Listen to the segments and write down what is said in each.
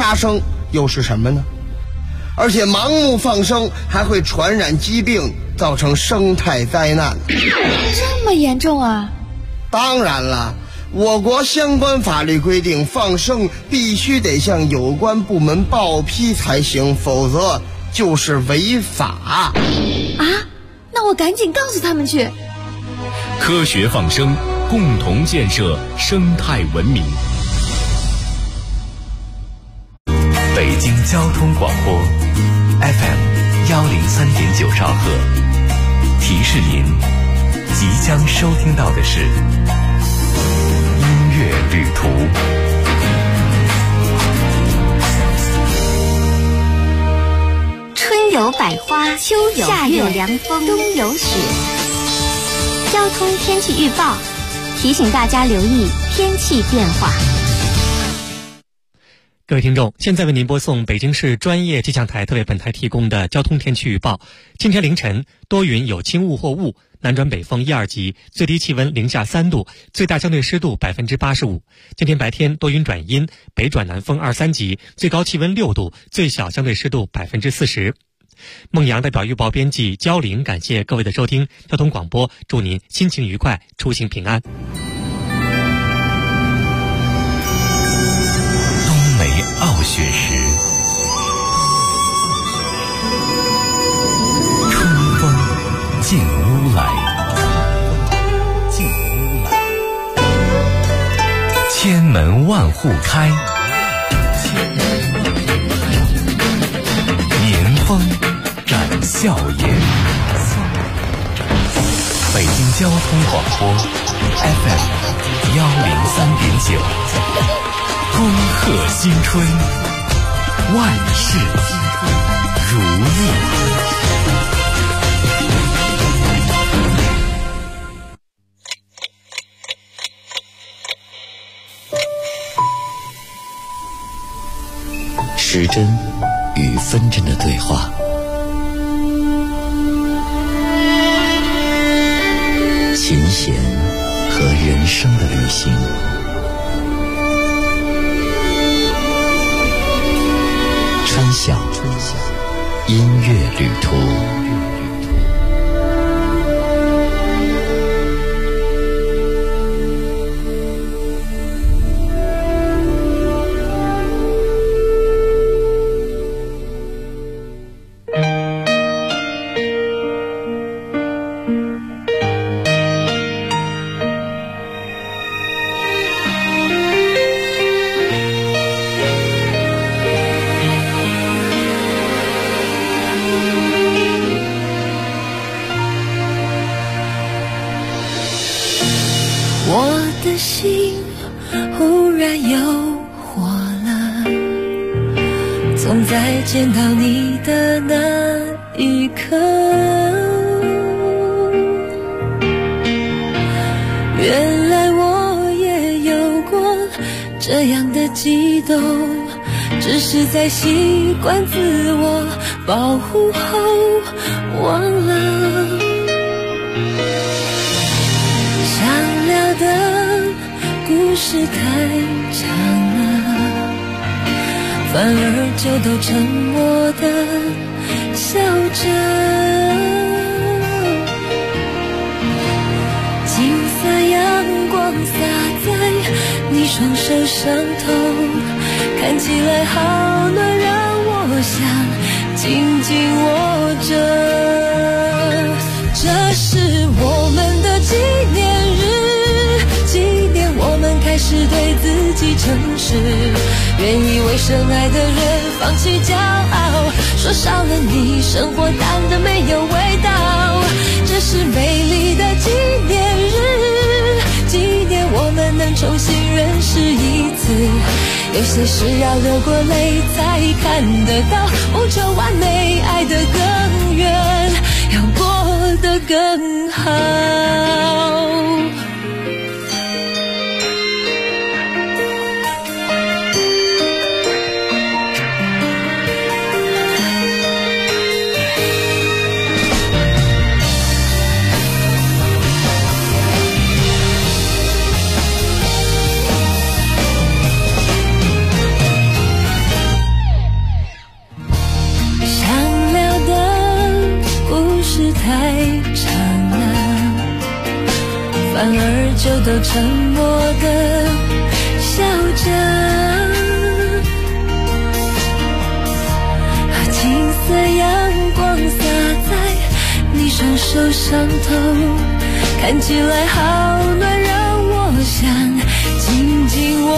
杀生又是什么呢？而且盲目放生还会传染疾病，造成生态灾难。 这么严重啊？ 当然了，我国相关法律规定，放生必须得向有关部门报批才行，否则就是违法。 啊？那我赶紧告诉他们去。 科学放生，共同建设生态文明。 北京交通广播 FM103.9兆赫，提示您即将收听到的是音乐旅途。 春有百花，秋有夏有凉风，冬有雪。交通天气预报提醒大家留意天气变化。 各位听众，现在为您播送北京市专业气象台特为本台提供的交通天气预报。今天凌晨多云有轻雾或雾，南转北风1、2级，最低气温零下3度，最大相对湿度85%。今天白天多云转阴，北转南风2、3级，最高气温6度，最小相对湿度40%。孟阳代表预报编辑焦玲，感谢各位的收听。交通广播祝您心情愉快，出行平安。 傲雪时，春风进屋来，千门万户开，年风展笑颜。北京交通广播 FM103.9。恭贺新春，万事如意。时针与分针的对话，琴弦和人生的旅行。川响音乐旅途。 我的心忽然有火了，从再见到你的那一刻，原来我也有过这样的激动，只是在习惯自我保护后忘了。想聊的故事太长了，反而就都沉默地笑着。金色阳光洒在你双手上头，看起来好暖，让我想紧紧握着。这是我们的纪念日，纪念我们开始对自己诚实，愿意为深爱的人放弃骄傲，说少了你生活淡得没有味道。这是美丽的纪念日，纪念我们能重新认识一次，有些事要流过泪才看得到，不求完美，爱得更远，要过得更好。 都沉默地笑着。金色阳光洒在你双手上头，看起来好暖，让我想紧紧握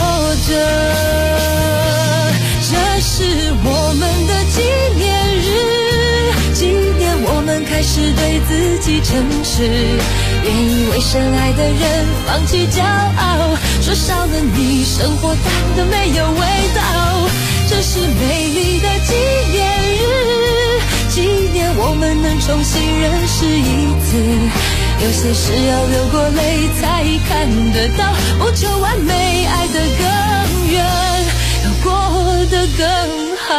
着。这是我们的纪念日，纪念我们开始对自己诚实，愿意为深爱的人放弃骄傲，说少了你生活淡得没有味道。这是美丽的纪念日，纪念我们能重新认识一次，有些事要流过泪才看得到，不求完美，爱得更远，要过得更好。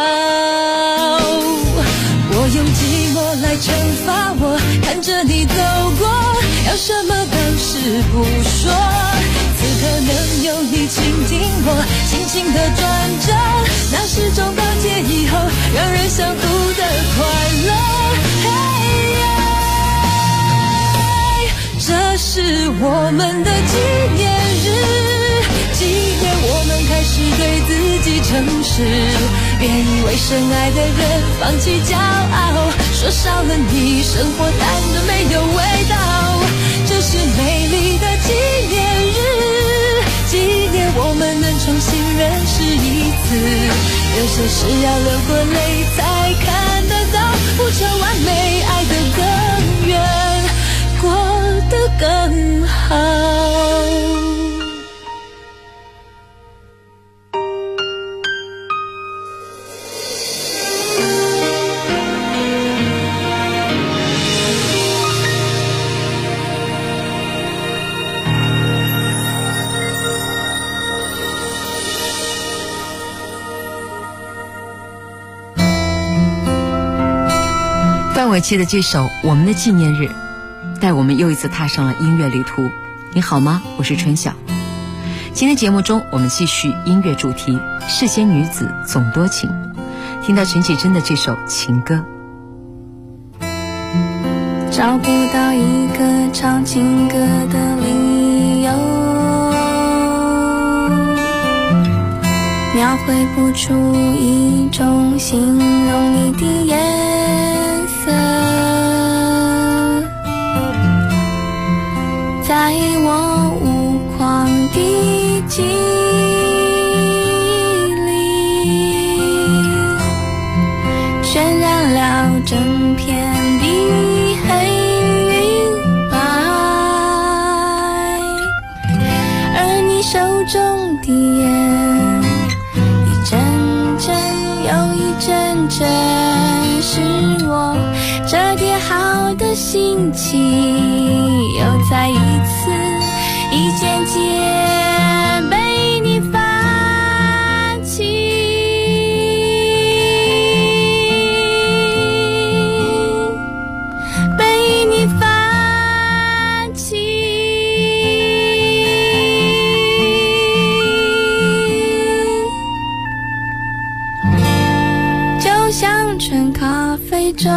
我用寂寞来惩罚我，看着你走过，要什么当时不说，此刻能有你倾听我，轻轻地转着，那是种告诫以后让人想哭的快乐。这是我们的纪念日，纪念我们开始对自己诚实，愿意为深爱的人放弃骄傲，说少了你生活淡得没有味道。这是美丽的纪念日，纪念我们能重新认识一次，有些事要流过泪才看得到，不求完美，爱得更远，过得更好。 范玮琪的这首《我们的纪念日》带我们又一次踏上了音乐旅途。你好吗？我是春晓。今天节目中我们继续音乐主题，世间女子总多情，听到陈绮贞的这首情歌。 找不到一个唱情歌的理由，描绘不出一种形容你的颜色，在我无框的记忆里，渲染了整片的黑云白，而你手中的烟一阵阵又一阵阵，是我这叠好的心情又再一次一件件被你发起，被你发起，就像纯咖啡中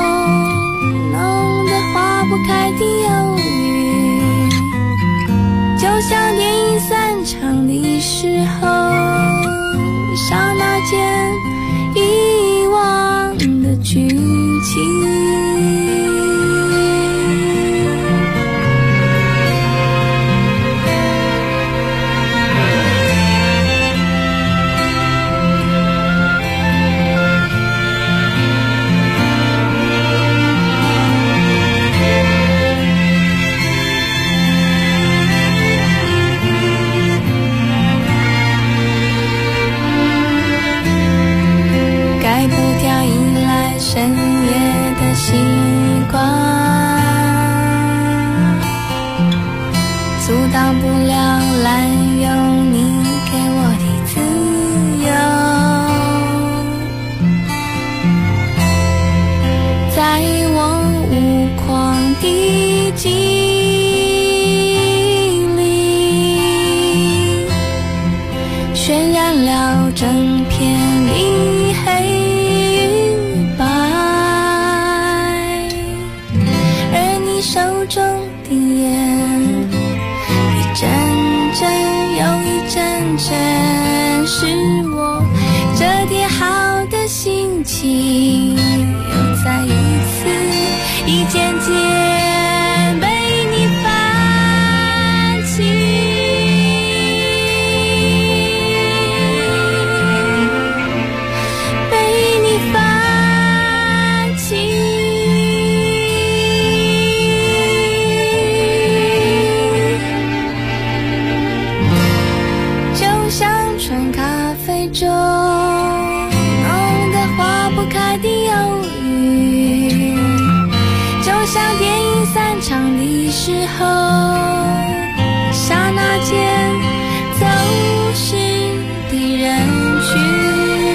浓得化不开的忧郁，就像电影散场的时候，刹那间遗忘的剧情。深夜的习惯，阻挡不了滥用你给我的自由，在我无框的记忆里，渲染了整片的黑手中的烟一阵心情又再一次一件件被你泛起，被你泛起。就像纯咖啡中浓得化不开的忧郁，就像电影散场的时候，刹那间走失的人群。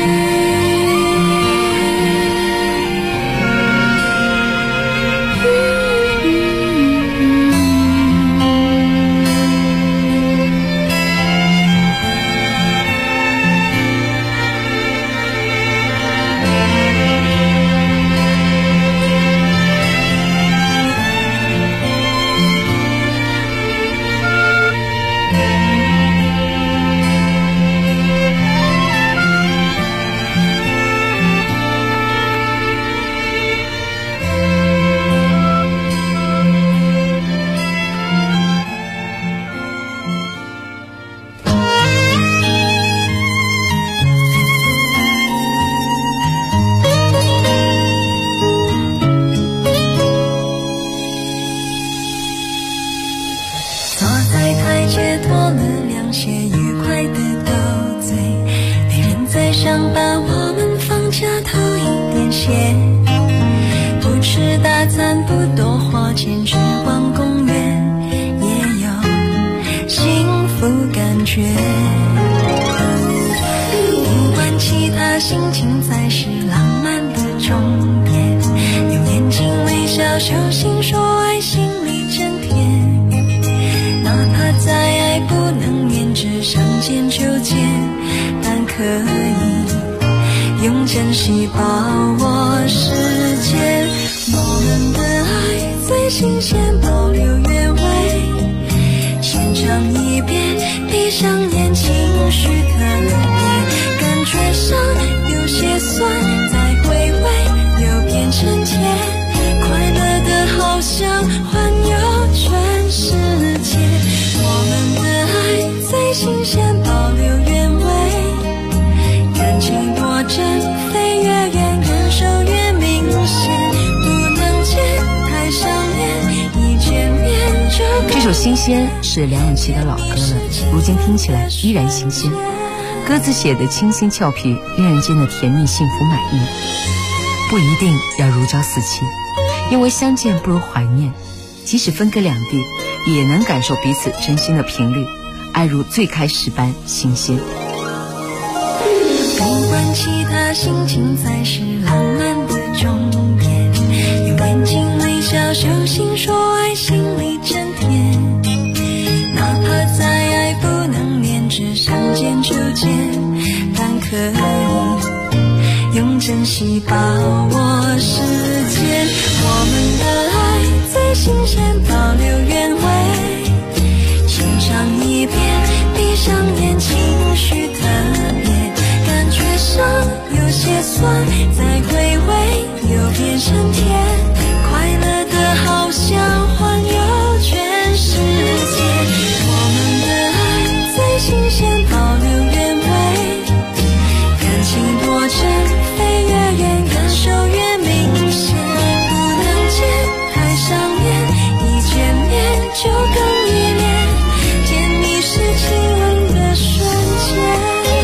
不吃大餐，不多花钱，去逛公园，也有幸福感觉。不管其他，心情才是浪漫的终点。用眼睛微笑，手心说爱，心里真甜。哪怕再爱不能黏着，相见就见，但可以用珍惜把握时间。我们的爱最新鲜，保留原味，浅尝一遍，闭上眼，情绪特别，感觉上有些酸，再回味又变成甜，快乐的好像环游全世界。我们的爱最新鲜，保留原味，感情多真，飞越远，感受越明显，不能见太想念，一见面就。 这首《新鲜》是梁咏琪的老歌了，如今听起来依然新鲜。歌词写的清新俏皮，令人间的甜蜜幸福满意。不一定要如胶似漆，因为相见不如怀念，即使分隔两地，也能感受彼此真心的频率，爱如最开始般新鲜。 不管其他，心情才是浪漫的终点。用眼睛微笑，手心说爱，心里真甜。哪怕再爱不能黏着，相见就见，但可以用珍惜把握时间。我们的爱最新鲜，保留原味，浅尝一遍，闭上眼，情绪特别，感觉上有些酸，再回味又变成甜，快乐的好像环游全世界。我们的爱最新鲜，保留原味，感情多真，飞越远，感受越明显，不能见太想念，一见面就更依恋，甜蜜是亲吻的瞬间。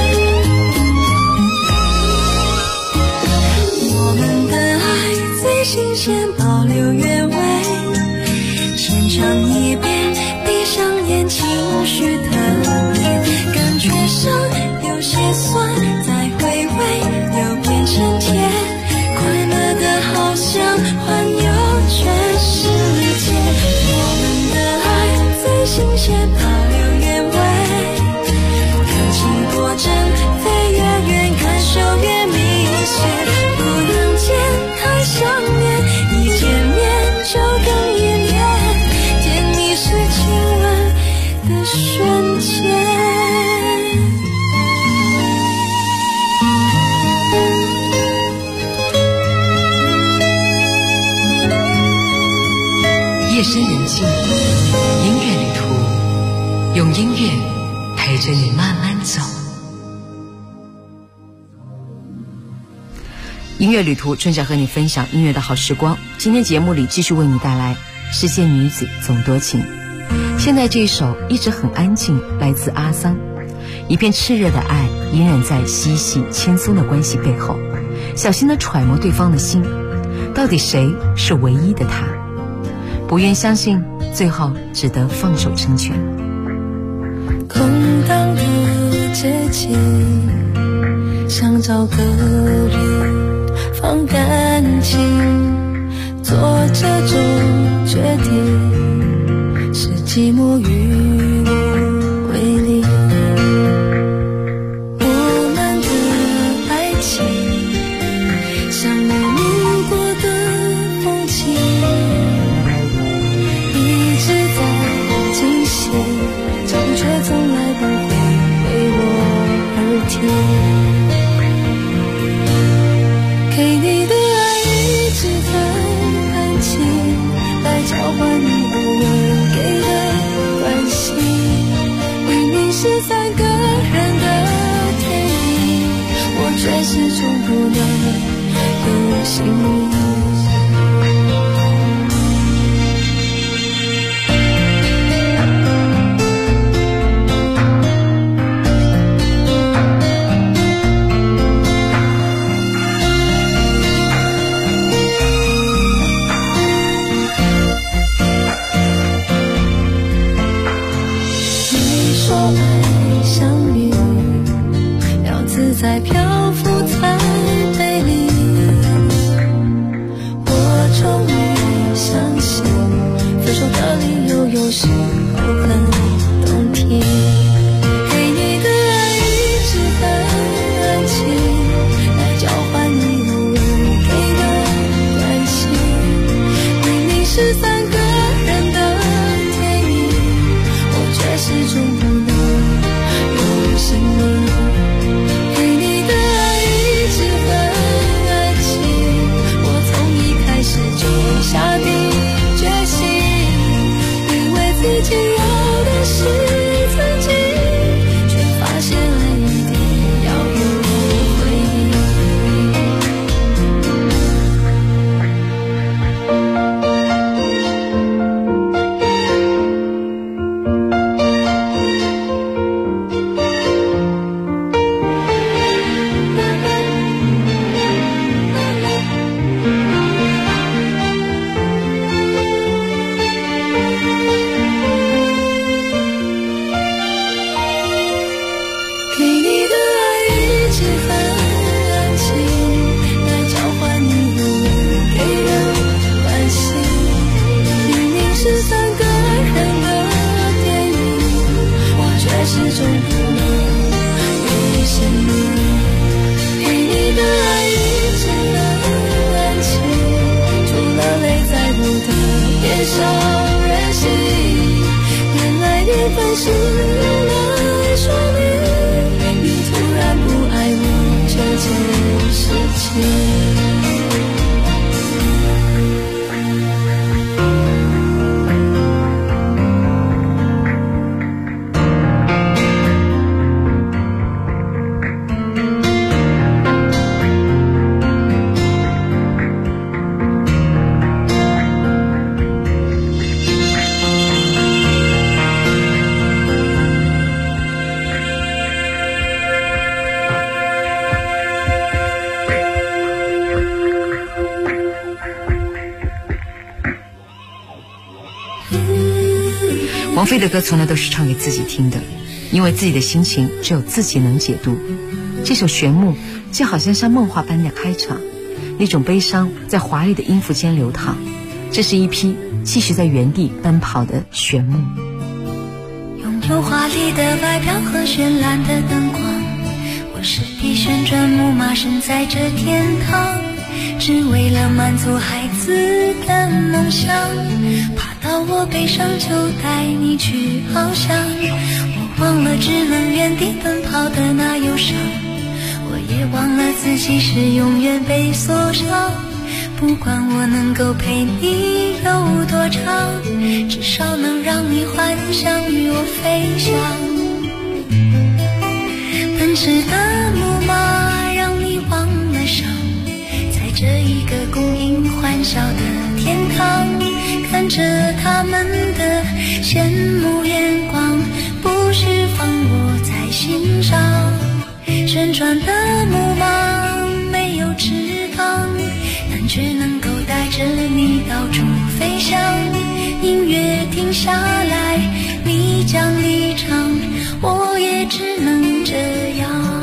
我们的爱最新鲜，保留原味，浅尝一遍，闭上眼，情绪特别，感觉上有些酸，再回味又变成甜，快乐的好像环游全世界。我们的爱最新鲜，保留原味，感情多真，飞越远，感受越明显，不能见太想念，一见面就更依恋，甜蜜是亲吻的瞬间。 深人静，音乐旅途，用音乐陪着你慢慢走。音乐旅途，春晓和你分享音乐的好时光。今天节目里继续为你带来《世间女子总多情》。现在这一首一直很安静，来自阿桑。一片炽热的爱隐忍在细细轻松的关系背后，小心地揣摩对方的心，到底谁是唯一的他？不愿相信，最后只得放手成全。 空荡的街景，想找个人放感情，做这种决定是寂寞与我为邻。我们的爱情像我路过的风景，一直在惊喜，但却从来不会为我而停。给你的爱一直很安静，来交换你偶尔给的关心。明明是三个人的天意，我却始终不能有姓名。在漂浮在杯里，我终于相信，分手的理由有时候很动听。给你的爱一直很安静，来交换你偶尔给的关心。明明是三个人的天意，我却始终不能有姓名。下定决心，以为自己要的是曾经，却发现爱一定要有回应。 王菲的歌从来都是唱给自己听的，因为自己的心情只有自己能解读。这首旋木就好像梦话般的开场，那种悲伤在华丽的音符间流淌。这是一匹继续在原地奔跑的旋木。 拥有华丽的外表和绚烂的灯光，我是匹旋转木马，身在这天堂，只为了满足孩子的梦想，爬到我背上就带你去翱翔。我忘了只能原地奔跑的那忧伤，我也忘了自己是永远被锁上。 不管我能够陪你有多长，至少能让你幻想与我飞翔。奔驰的木马让你忘了伤，在这一个供应欢笑的天堂，看着他们的羡慕眼光，不释放我在心上。旋转的木马没有翅膀，但却能够带着你到处飞翔。音乐停下来，你将离场，我也只能这样。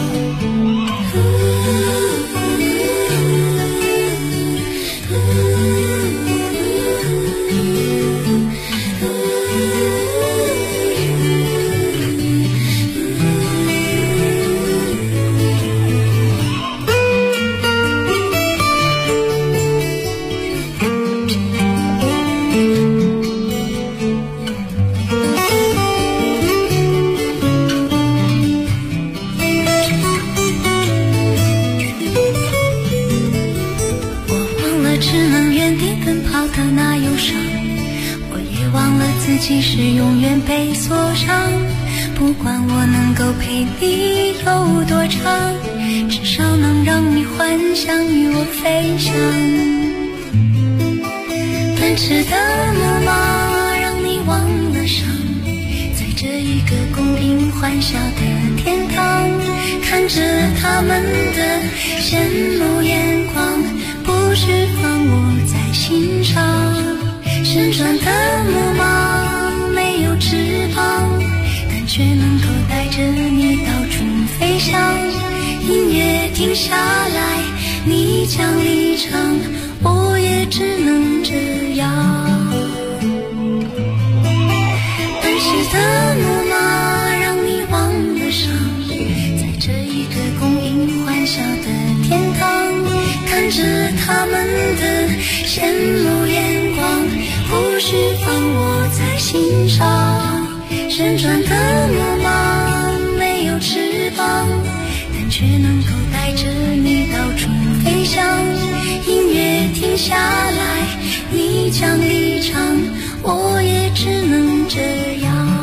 自己是永远被锁上，不管我能够陪你有多长，至少能让你幻想与我飞翔。奔驰的木马让你忘了伤，在这一个公平欢笑的天堂，看着他们的羡慕眼光，不释放我在心上。旋转的木马没有翅膀，但却能够带着你到处飞翔。音乐停下来，你将离场，我也只能这样。奔驰的木马让你忘了伤，在这一个供应欢笑的天堂，看着他们的羡慕眼光，不释放我在心上。旋转的木马没有翅膀，但却能够带着你到处飞翔。音乐停下来，你将离场，我也只能这样。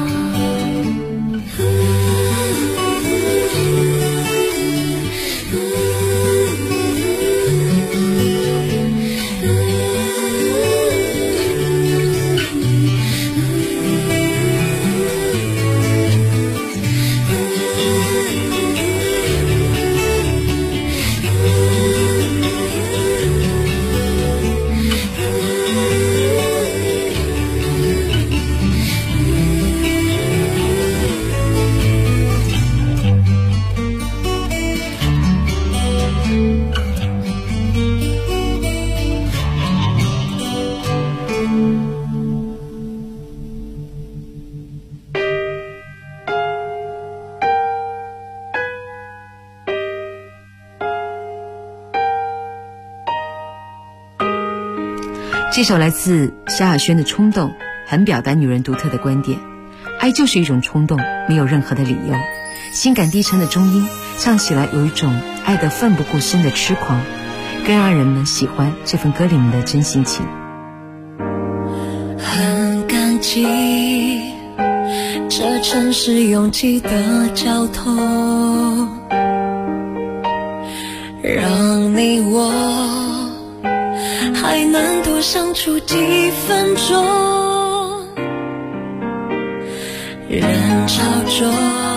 这首来自萧亚轩的《冲动》，很表达女人独特的观点。爱就是一种冲动，没有任何的理由。性感低沉的中音，唱起来有一种爱得奋不顾身的痴狂，更让人们喜欢这份歌里面的真性情。 很感激这城市拥挤的交通，让你我还能多相处几分钟。人潮中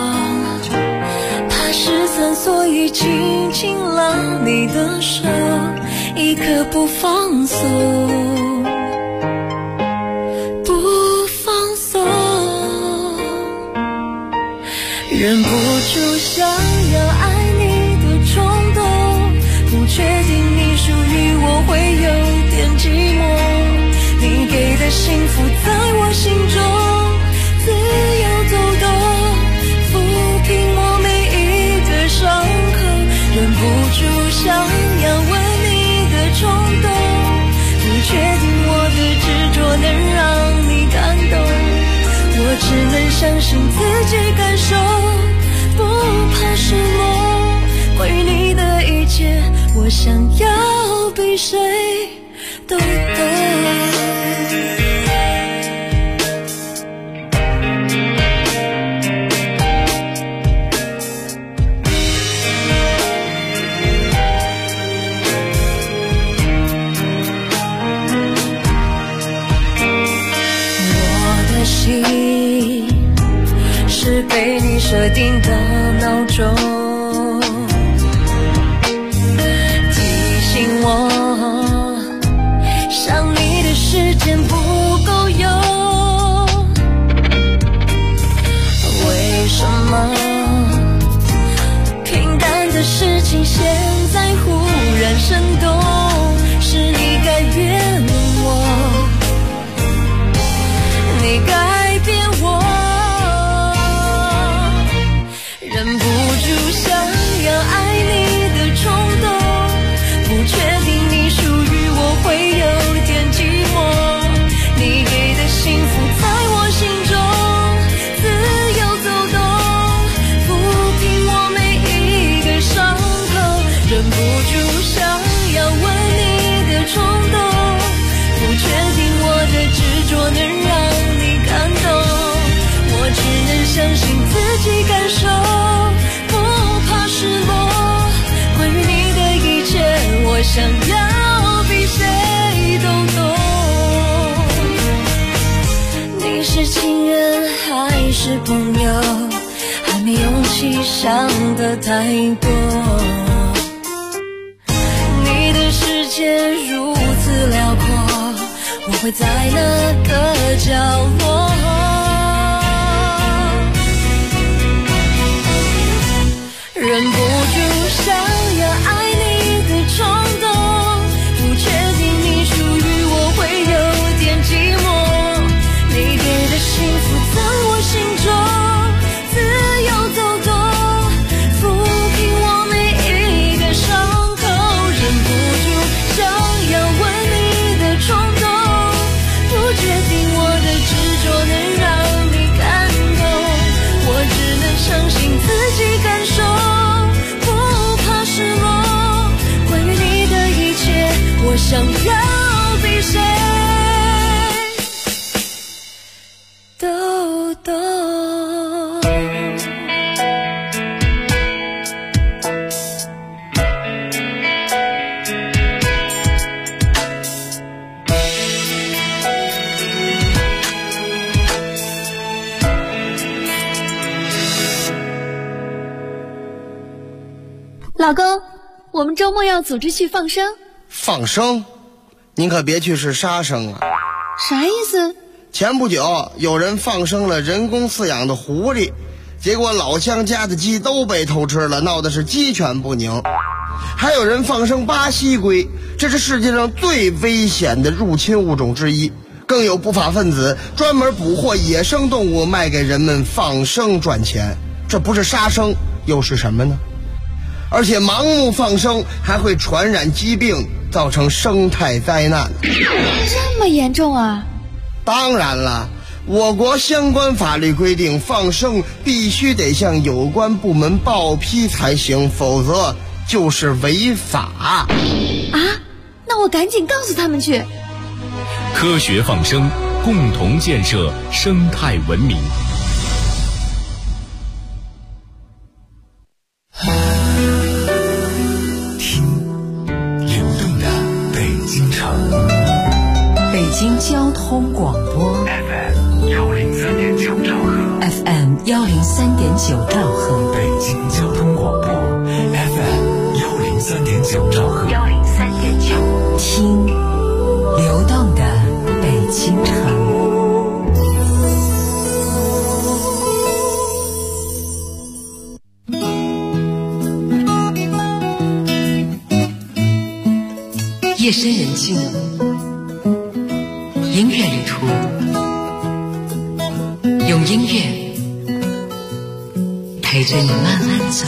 怕失散，所以紧紧拉你的手，一刻不放松，不放松。忍不住想要爱你的冲动，不确定你属于我会有点寂寞，你给的幸福在我心中自由走动，抚平我每一个伤口。忍不住想要吻你的冲动，不确定我的执着能让你感动，我只能相信自己感受，不怕失落。关于你的一切，我想要比谁都懂。心是被你设定的闹钟，提醒我想你的时间不够用。为什么平淡的事情现在忽然生动？是你改变我，你改变我，忍不住想要爱你的冲动，不确定你属于我会有点寂寞，你给的幸福在我心中自由走动，抚平我每一个伤口，忍不住想要吻你的冲动，不确定我的执着能让感动，我只能相信自己感受，不怕失落。关于你的一切，我想要比谁都懂。你是情人还是朋友，还没勇气想得太多。你的世界如此辽阔，我会在哪个角落？忍不住想要爱你的冲动，不确定你属于我会有点寂寞，你给的幸福在我心中自由走动，抚平我每一个伤口，忍不住想要吻你的冲动，不确定我的执着能让你感动，我只能相信自己感受，不怕失落。关于你的一切，我想要比谁都懂。 老公，我们周末要组织去放生。 放生？您可别去是杀生啊！ 啥意思？ 前不久有人放生了人工饲养的狐狸，结果老乡家的鸡都被偷吃了，闹得是鸡犬不宁。还有人放生巴西龟，这是世界上最危险的入侵物种之一。更有不法分子专门捕获野生动物卖给人们放生赚钱，这不是杀生又是什么呢？而且盲目放生还会传染疾病，造成生态灾难。 这么严重啊？ 当然了，我国相关法律规定，放生必须得向有关部门报批才行，否则就是违法。 啊？那我赶紧告诉他们去。 科学放生，共同建设生态文明。 北京交通广播 FM 103.9兆赫 FM 103.9兆赫， 北京交通广播 FM 103.9兆赫 103.9， 听流动的北京城。夜深人静，音乐旅途，用音乐陪着你慢慢走。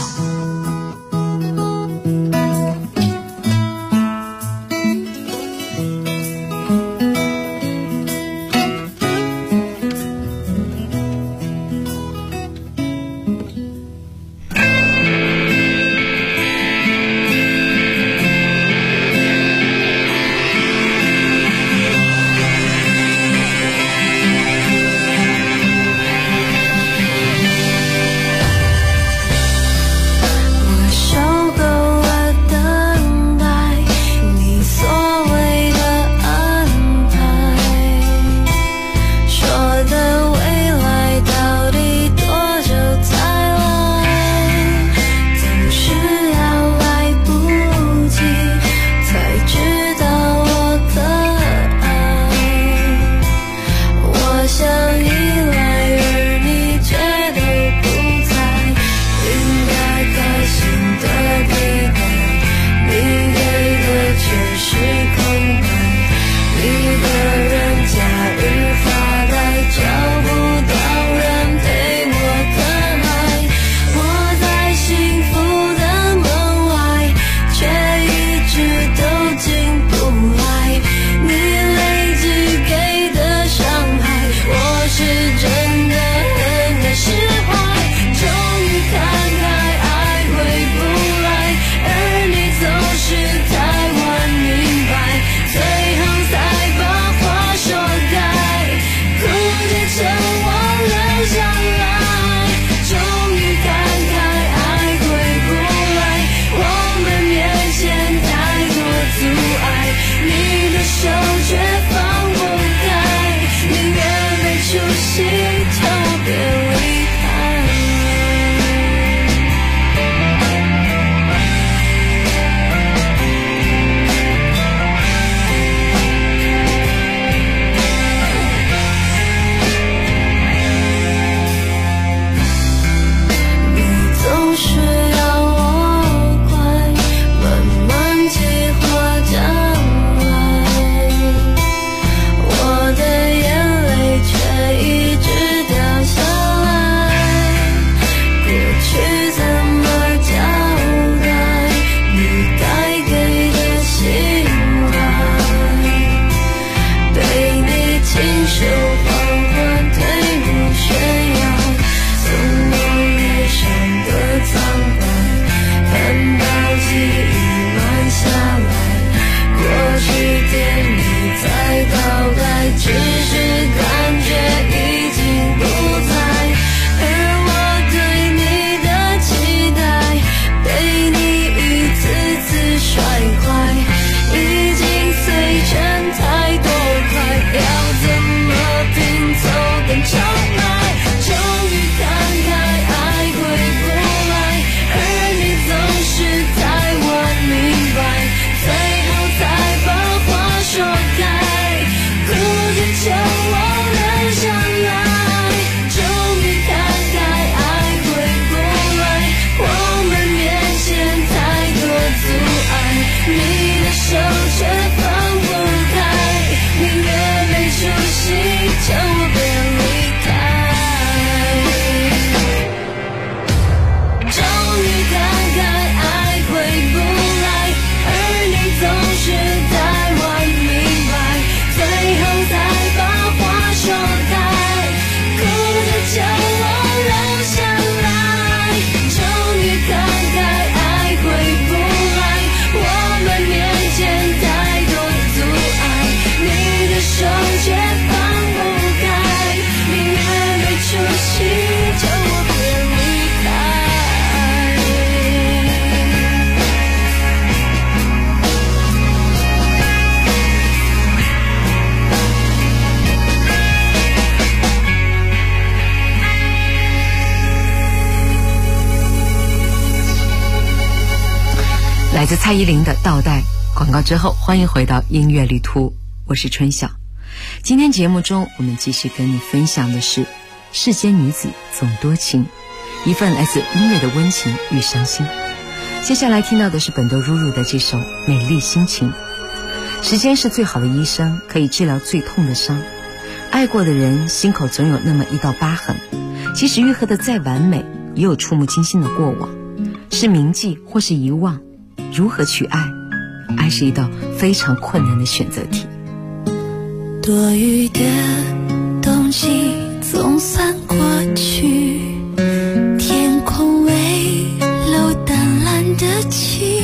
来自蔡依林的《倒带》。广告之后，欢迎回到音乐旅途，我是春晓。今天节目中，我们继续跟你分享的是世间女子总多情，一份来自音乐的温情与伤心。接下来听到的是本多如如的这首《美丽心情》。时间是最好的医生，可以治疗最痛的伤。爱过的人心口总有那么一道疤痕，即使愈合得再完美，也有触目惊心的过往。是铭记或是遗忘，如何去爱？爱是一道非常困难的选择题。 多余的冬季总算过去，天空微露淡蓝的晴。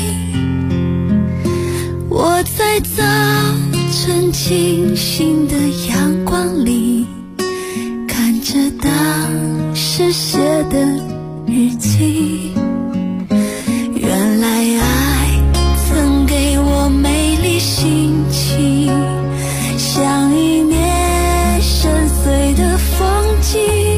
我在早晨清醒的阳光里，看着当时写的日记。原来爱曾给我美丽心情，像一面深邃的风景。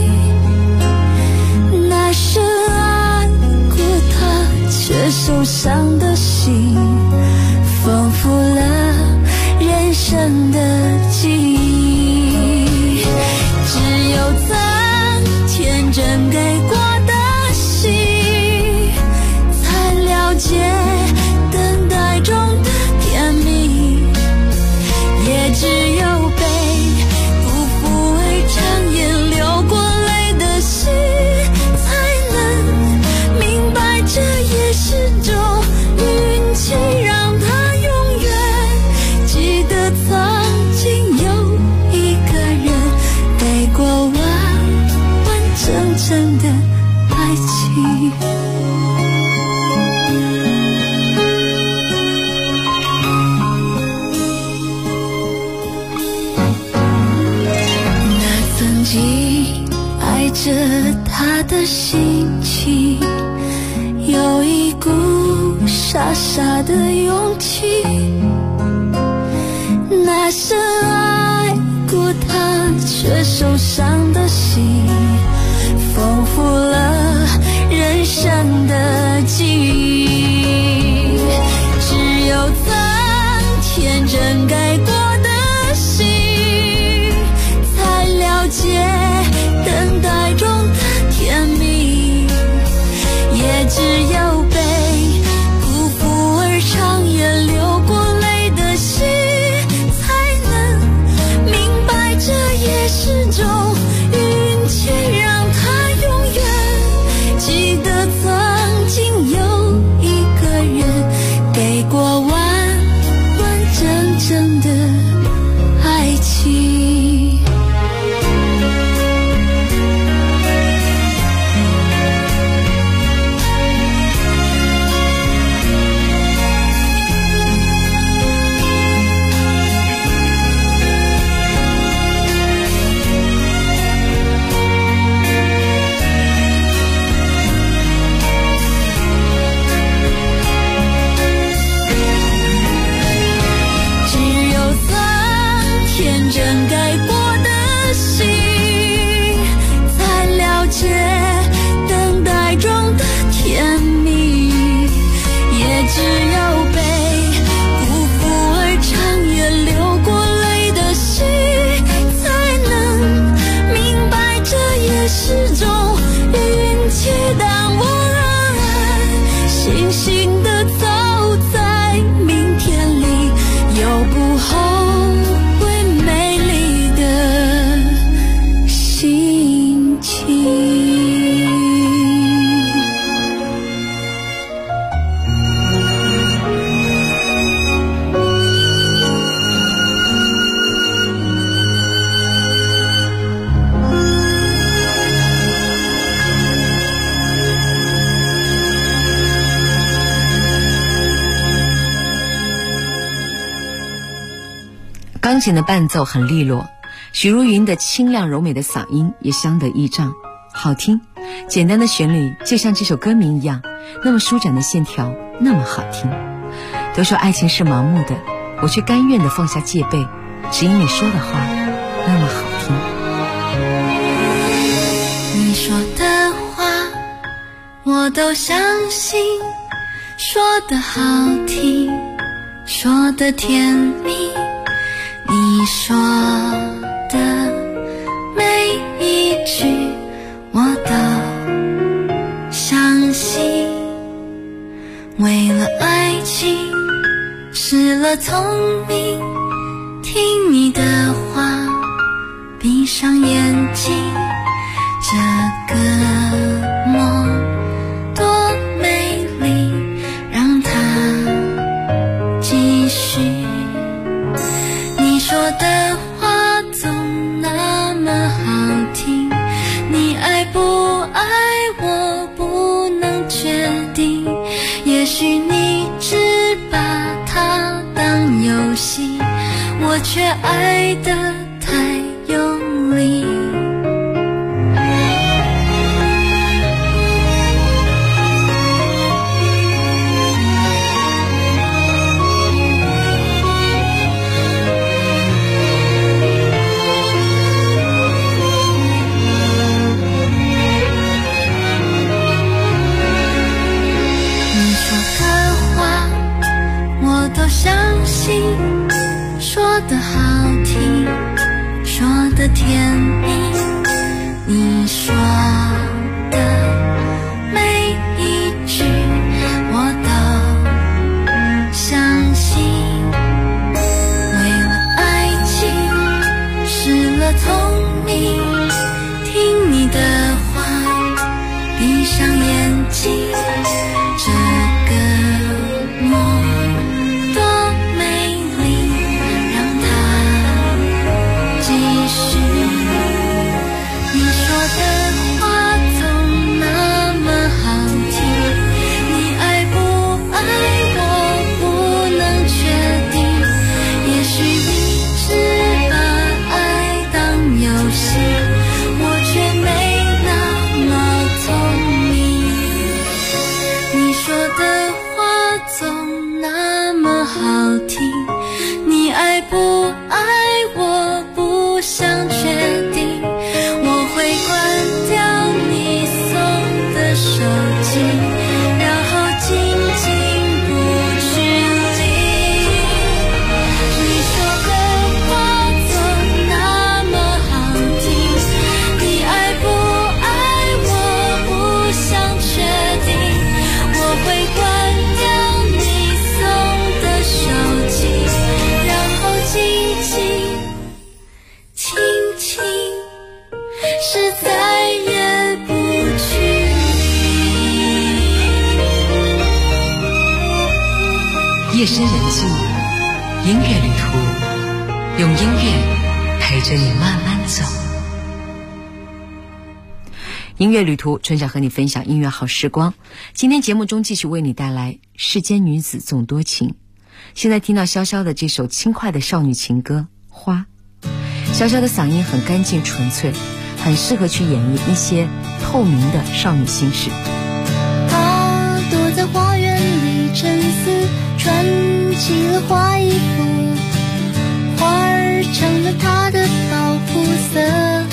那是爱过他却受伤的心，丰富了人生的记忆。只有曾天真给过的心，才了解等待中的甜蜜。也只有被辜负为长夜流过泪的心，才能明白这也是种运气，让他永远记得曾经有一个人给过完完整整的爱情。那曾经爱着他的心情，有一股傻傻的勇气。那是爱过他却受伤的心，丰富了人生的记忆。只有曾天真给过的心，才了解等待中的甜蜜。也只有被辜负而长夜流过泪的心，才能明白这也是种运气，让他永远记得曾经有一个人给过完完整整的爱情。天真给过的心，才了解等待中的甜蜜。也只有被辜负而长夜流过泪的心，才能明白这也是种运气。当我安安心心地走在明天里，有不后钢琴的伴奏很利落，许茹芸的清亮柔美的嗓音也相得益彰，好听。简单的旋律就像这首歌名一样，那么舒展的线条，那么好听。都说爱情是盲目的，我却甘愿地放下戒备，只因你说的话那么好听。 你说的话我都相信， 说得好听，说得甜蜜，你说的每一句我都相信。为了爱情失了聪明，听你的话闭上眼睛，这个梦多美丽，让它继续。你说的话总那么好听，你爱不爱我不能决定，也许你只把它当游戏，我却爱得太用力。相信，说得好听，说得甜蜜，你说的每一句我都相信。为了爱情失了聪明，听你的话闭上眼睛，这个梦夜深人静，音乐旅途，用音乐陪着你慢慢走。音乐旅途，春晓和你分享音乐好时光。今天节目中继续为你带来《世间女子总多情》。现在听到潇潇的这首轻快的少女情歌《花》。潇潇的嗓音很干净纯粹，很适合去演绎那些透明的少女心事。 她躲在花园里沉思，穿起了花衣服，花儿成了她的保护色。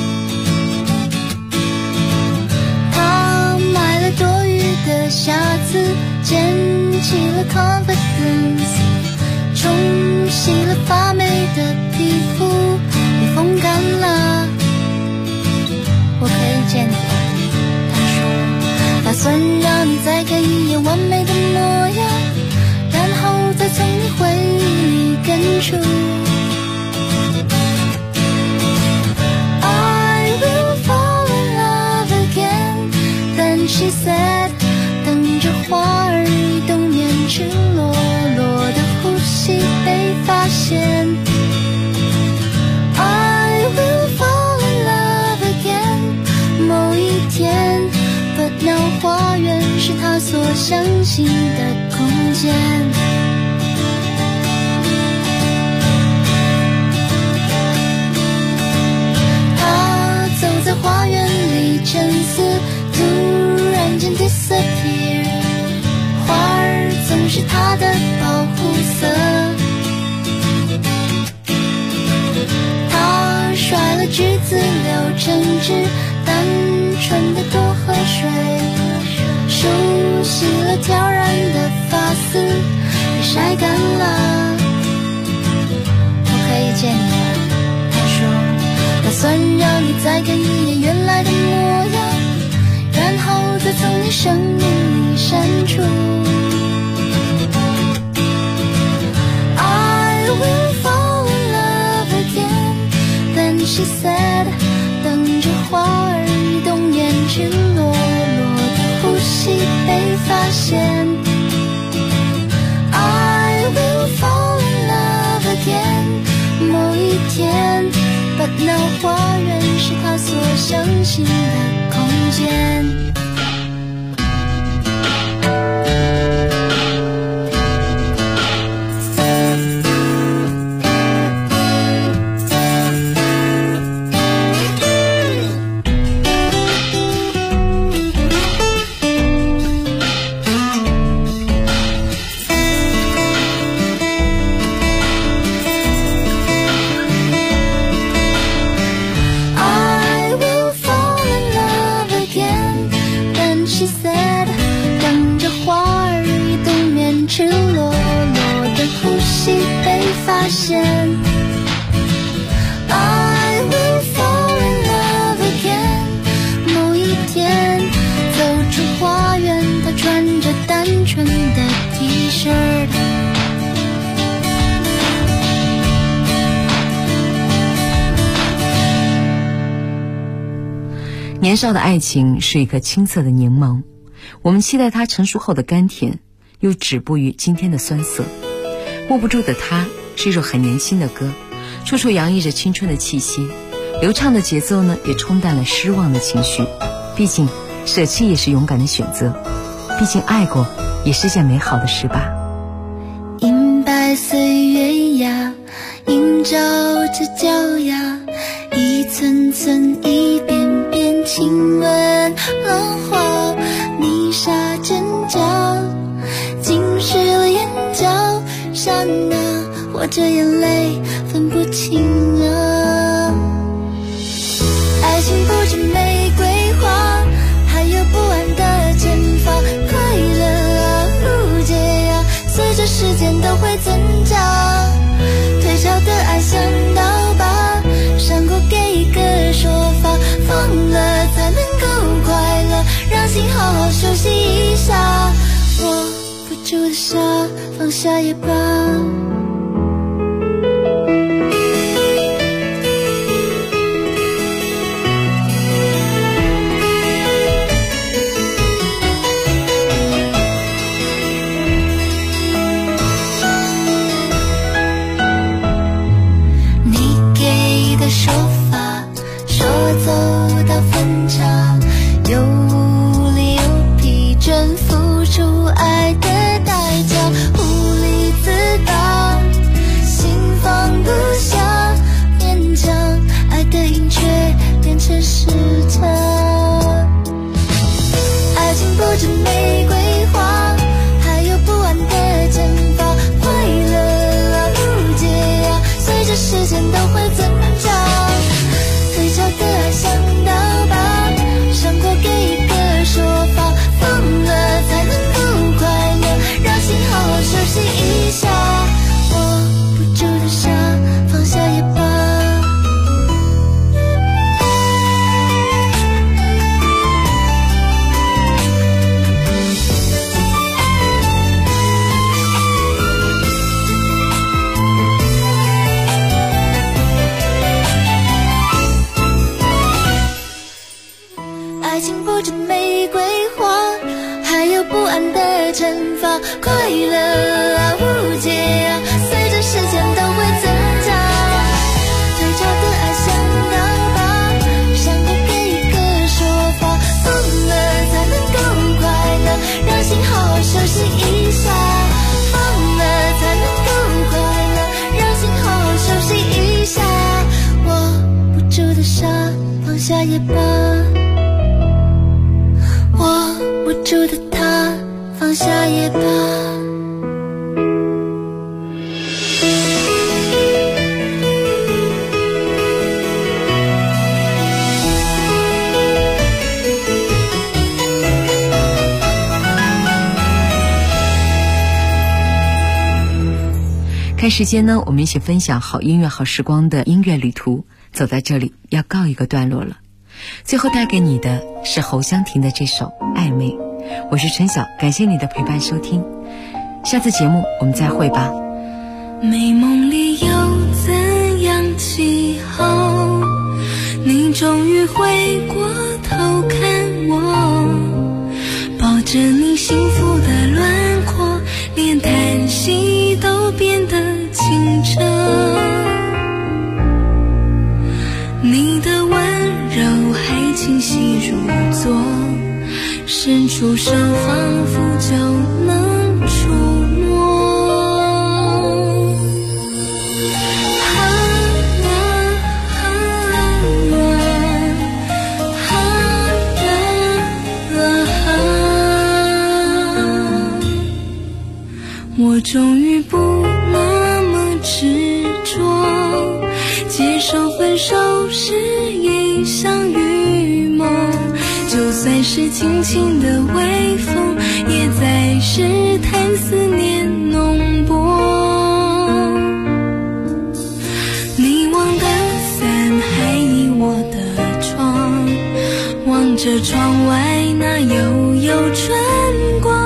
她买了多余的瑕疵，捡起了 confidence， 冲洗了发霉的皮肤，被风干了。我可以见你了，她说，打算让你再看一眼完美的模样，然后再从你回忆里根除。I will fall in love again, then she said， 等着花儿移动，念赤裸裸的呼吸被发现。I will fall in love again， 某一天 ，But now 花园是他所相信的空间。他走在花园里沉思，突然间 disappear， 花儿总是他的保护色。他甩了橘子，留橙汁，单纯的多喝水，熟悉起了挑染的发丝，被晒干了。我可以借你了，他说，打算让你再看一眼原来的模样，然后再从你生命里删除。I will fall in love again, then she said， 等着花儿移动，胭脂落落的呼吸被发现。I will fall in love again， 某一天，but now 花园是他所相信的空间。 年少的爱情是一颗青涩的柠檬，我们期待它成熟后的甘甜，又止步于今天的酸涩。握不住的他是一首很年轻的歌，处处洋溢着青春的气息，流畅的节奏呢也冲淡了失望的情绪。毕竟舍弃也是勇敢的选择，毕竟爱过也是件美好的事吧。 银白岁月呀，映照着脚丫，一寸寸一遍遍亲吻浪花，泥沙针脚浸湿了眼角，刹那或者眼泪分不清啊。爱情不止玫瑰花，还有不安的剪发，快乐啊无解啊，随着时间都会增加，退潮的爱像刀疤，伤口给一个说法，放了才能够快乐，让心好好休息一下，握不住的沙放下也罢。手法说走到分岔，又无力又疲倦，付出爱的代价，无力自拔。 看时间呢，我们一起分享好音乐好时光的音乐旅途走到这里要告一个段落了。最后带给你的是侯湘婷的这首《暧昧》。我是陈晓，感谢你的陪伴收听，下次节目我们再会吧。 美梦里有怎样气候，你终于回过头看我，抱着你幸福的轮廓，连叹息都变得清澈。你的温柔还清晰如昨，伸出手仿佛就能触摸。我终于不那么执着，接受分手是一场预谋，就算是轻轻的微风，也在试探思念浓薄。你忘的伞还倚我的窗，望着窗外那悠悠春光。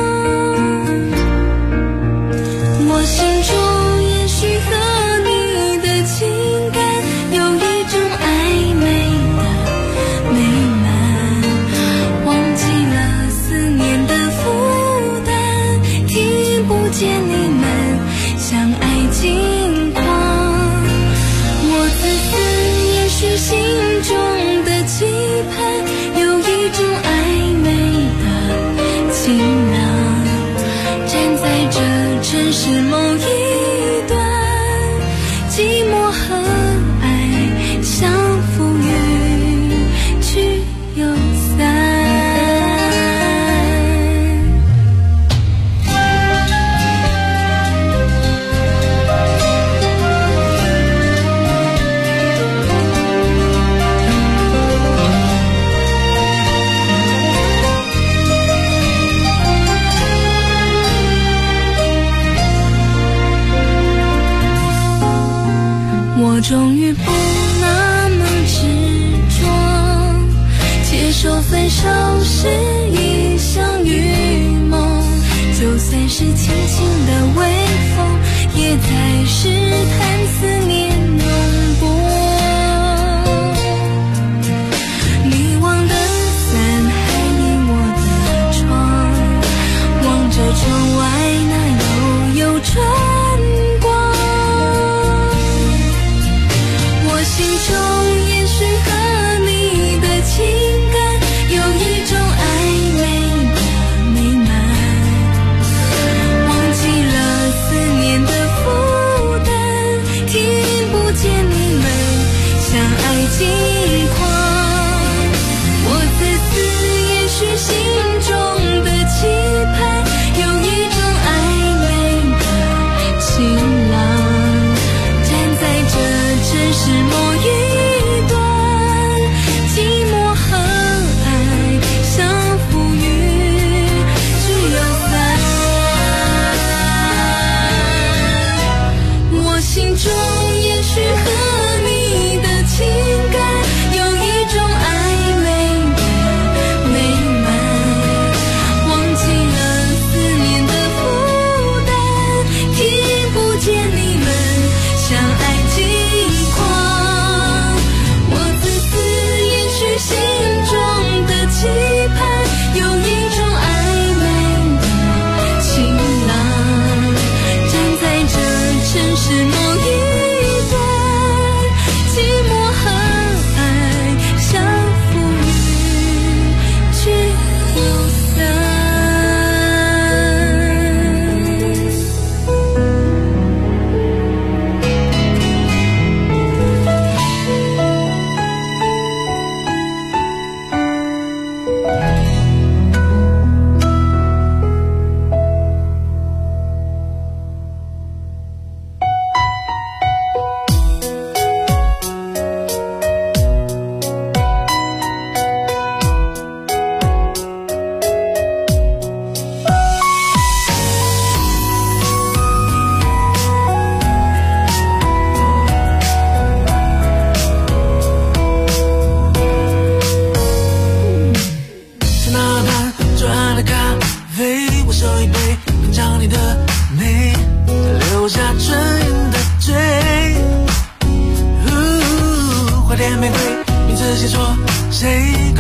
我心中也许和你的情感有一种暧昧的美满，忘记了思念的负担，听不见你们相爱近况。我自私，也许心中的期盼有一种暧昧的情郎，站在这城市某一端，寂寞和爱相扶与去又散。我终于不那么执着，接受分手是一场预谋，就算是轻轻的微风，也在试探思念浓薄。你忘的伞还倚我的窗，望着窗外那悠悠春光。心中也许和你的情感有一种暧昧的美满，忘记了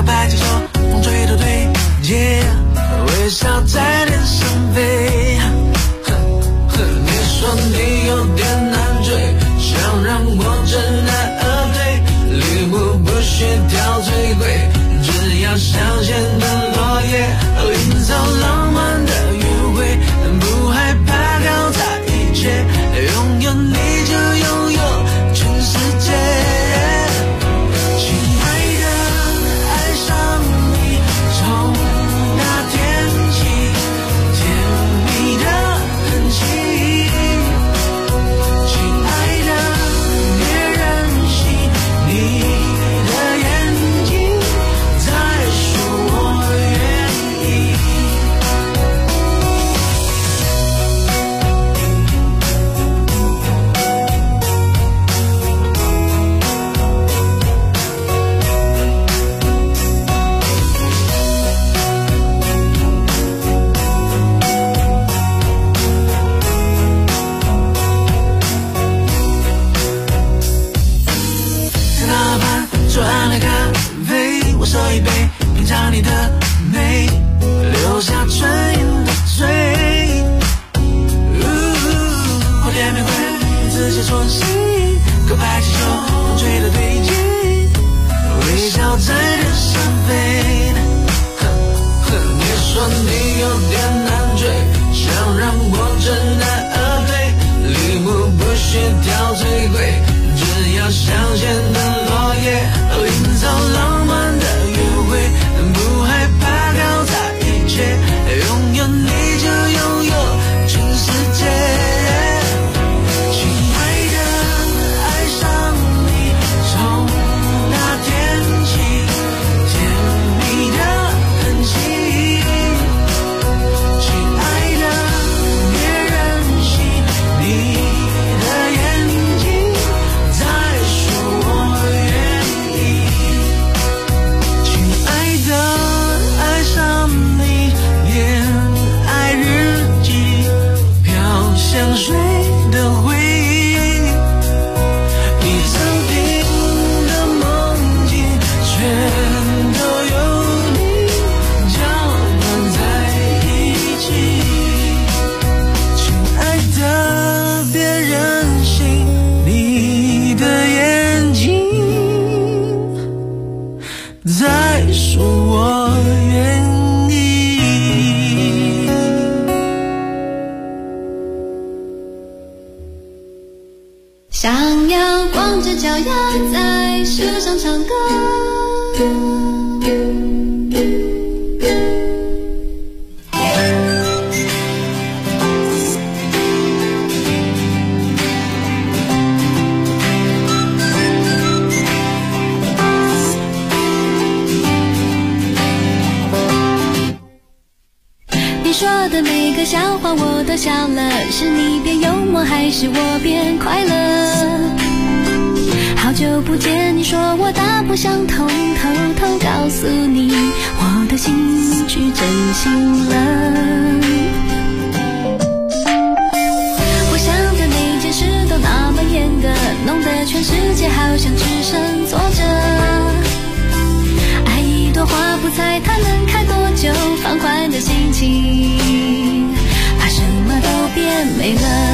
白气球，风吹都对接，微笑在脸上飞。你说你有点难追，想让我知难而退，礼物不需挑最贵，只要香榭的落叶，营造浪漫的约会，不害怕搞砸一切，拥有你就拥有全世界。亲爱的，爱上你，从那天起，甜蜜的痕迹。亲爱的，别任性，你的眼睛在说我愿意。在那盘左岸的咖啡，我手一杯，品尝你的美，留下唇印的嘴。花店玫瑰，自己戳心，告白气球，风吹的对接，微笑在脸上飞。你说你有点难追，想让我知难而退，礼物不需挑最贵，只要香榭的落叶，营造浪漫的约会，不害怕搞砸一切，拥有你就拥有全世界。亲爱的，爱上你，从那天起，甜蜜的痕迹。亲爱的，别任性，你的眼睛在说我愿意。亲爱的，爱上你，恋爱日记，飘香水的回忆，你曾经的梦境，全都有你搅拌在一起。亲爱的，别任性，你的眼睛在说我愿意。 想要光着脚丫在树上唱歌，你说的每个笑话我都笑了，是你变幽默还是我变快乐？好久不见，你说我大不相同，偷偷告诉你，我的兴趣真心了。我想的每件事都那么严格，弄得全世界好像只剩坐着。爱一朵花不猜它能开多久，放缓的心情，怕什么都变没了。